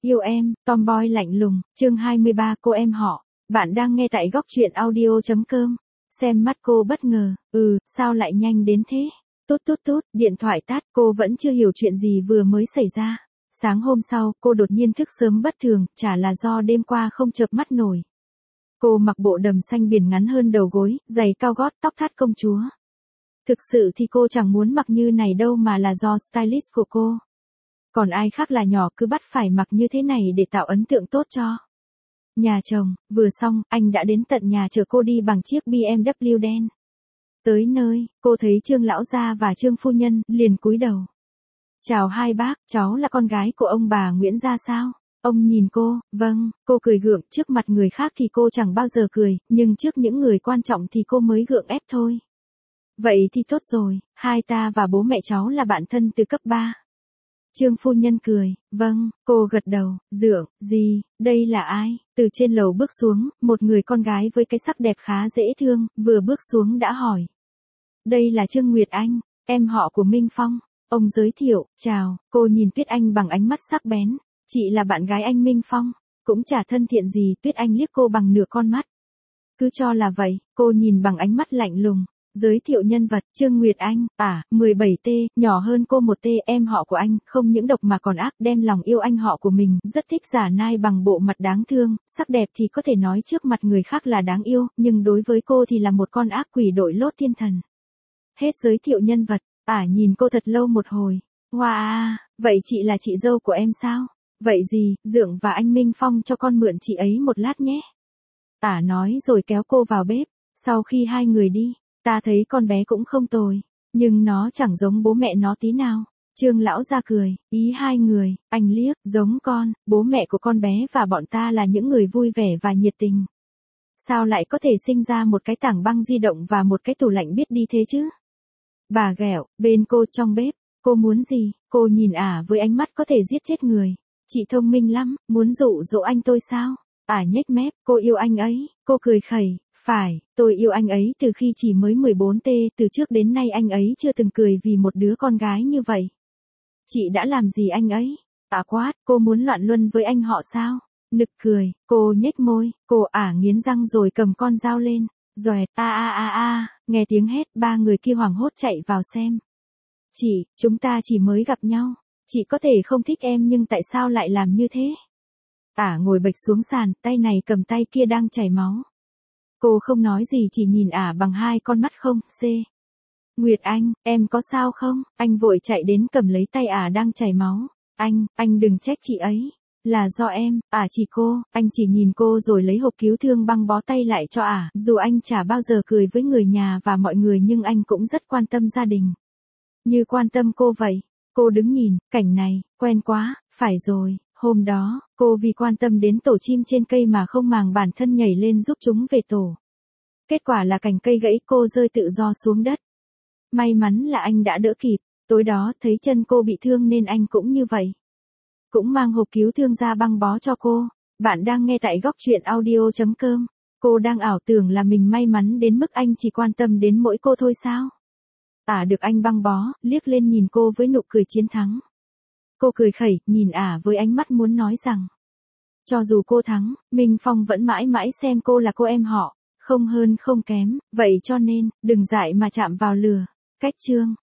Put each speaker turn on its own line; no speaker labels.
Yêu em, Tomboy lạnh lùng, chương 23 cô em họ. Bạn đang nghe tại góc truyện audio.com. Xem mắt cô bất ngờ, sao lại nhanh đến thế? Tút tút tút, điện thoại tắt, cô vẫn chưa hiểu chuyện gì vừa mới xảy ra. Sáng hôm sau, cô đột nhiên thức sớm bất thường, chả là do đêm qua không chợp mắt nổi. Cô mặc bộ đầm xanh biển ngắn hơn đầu gối, giày cao gót, tóc thắt công chúa. Thực sự thì cô chẳng muốn mặc như này đâu mà là do stylist của cô. Còn ai khác là nhỏ cứ bắt phải mặc như thế này để tạo ấn tượng tốt cho nhà chồng. Vừa xong, anh đã đến tận nhà chở cô đi bằng chiếc BMW đen. Tới nơi, cô thấy Trương lão gia và Trương phu nhân, liền cúi đầu. Chào hai bác, cháu là con gái của ông bà Nguyễn gia sao? Ông nhìn cô, vâng, cô cười gượng, trước mặt người khác thì cô chẳng bao giờ cười, nhưng trước những người quan trọng thì cô mới gượng ép thôi. Vậy thì tốt rồi, hai ta và bố mẹ cháu là bạn thân từ cấp 3. Trương phu nhân cười, vâng, cô gật đầu, dượng, gì, đây là ai? Từ trên lầu bước xuống, một người con gái với cái sắc đẹp khá dễ thương, vừa bước xuống đã hỏi. Đây là Trương Nguyệt Anh, em họ của Minh Phong. Ông giới thiệu, chào, cô nhìn Tuyết Anh bằng ánh mắt sắc bén. Chị là bạn gái anh Minh Phong, cũng chả thân thiện gì. Tuyết Anh liếc cô bằng nửa con mắt. Cứ cho là vậy, cô nhìn bằng ánh mắt lạnh lùng. Giới thiệu nhân vật, Trương Nguyệt Anh, 17T, nhỏ hơn cô 1T, em họ của anh, không những độc mà còn ác, đem lòng yêu anh họ của mình, rất thích giả nai bằng bộ mặt đáng thương, sắc đẹp thì có thể nói trước mặt người khác là đáng yêu, nhưng đối với cô thì là một con ác quỷ đội lốt thiên thần. Hết giới thiệu nhân vật, nhìn cô thật lâu một hồi. Wow, vậy chị là chị dâu của em sao? Vậy gì, dượng và anh Minh Phong cho con mượn chị ấy một lát nhé. Nói rồi kéo cô vào bếp, sau khi hai người đi. Ta thấy con bé cũng không tồi, nhưng nó chẳng giống bố mẹ nó tí nào. Trương lão ra cười, ý hai người, anh liếc, giống con, bố mẹ của con bé và bọn ta là những người vui vẻ và nhiệt tình. Sao lại có thể sinh ra một cái tảng băng di động và một cái tủ lạnh biết đi thế chứ? Bà ghẹo, bên cô trong bếp, cô muốn gì? Cô nhìn với ánh mắt có thể giết chết người. Chị thông minh lắm, muốn dụ dỗ anh tôi sao? Nhếch mép, cô yêu anh ấy, cô cười khẩy. Phải, tôi yêu anh ấy từ khi chỉ mới 14T, từ trước đến nay anh ấy chưa từng cười vì một đứa con gái như vậy. Chị đã làm gì anh ấy? Quát, cô muốn loạn luân với anh họ sao? Nực cười, cô nhếch môi, cô nghiến răng rồi cầm con dao lên. Doẹt, nghe tiếng hét, ba người kia hoảng hốt chạy vào xem. Chị, chúng ta chỉ mới gặp nhau. Chị có thể không thích em nhưng tại sao lại làm như thế? Ngồi bệch xuống sàn, tay này cầm tay kia đang chảy máu. Cô không nói gì chỉ nhìn bằng hai con mắt không, Nguyệt Anh, em có sao không? Anh vội chạy đến cầm lấy tay đang chảy máu. Anh đừng trách chị ấy. Là do em, chỉ cô, anh chỉ nhìn cô rồi lấy hộp cứu thương băng bó tay lại cho Dù anh chả bao giờ cười với người nhà và mọi người nhưng anh cũng rất quan tâm gia đình. Như quan tâm cô vậy. Cô đứng nhìn, cảnh này, quen quá, phải rồi. Hôm đó, cô vì quan tâm đến tổ chim trên cây mà không màng bản thân nhảy lên giúp chúng về tổ. Kết quả là cành cây gãy, cô rơi tự do xuống đất. May mắn là anh đã đỡ kịp, tối đó thấy chân cô bị thương nên anh cũng như vậy. Cũng mang hộp cứu thương ra băng bó cho cô. Bạn đang nghe tại góc truyện audio.com. Cô đang ảo tưởng là mình may mắn đến mức anh chỉ quan tâm đến mỗi cô thôi sao? Được anh băng bó, liếc lên nhìn cô với nụ cười chiến thắng. Cô cười khẩy, nhìn với ánh mắt muốn nói rằng. Cho dù cô thắng, Minh Phong vẫn mãi mãi xem cô là cô em họ, không hơn không kém, vậy cho nên, đừng dại mà chạm vào lửa. Cách chương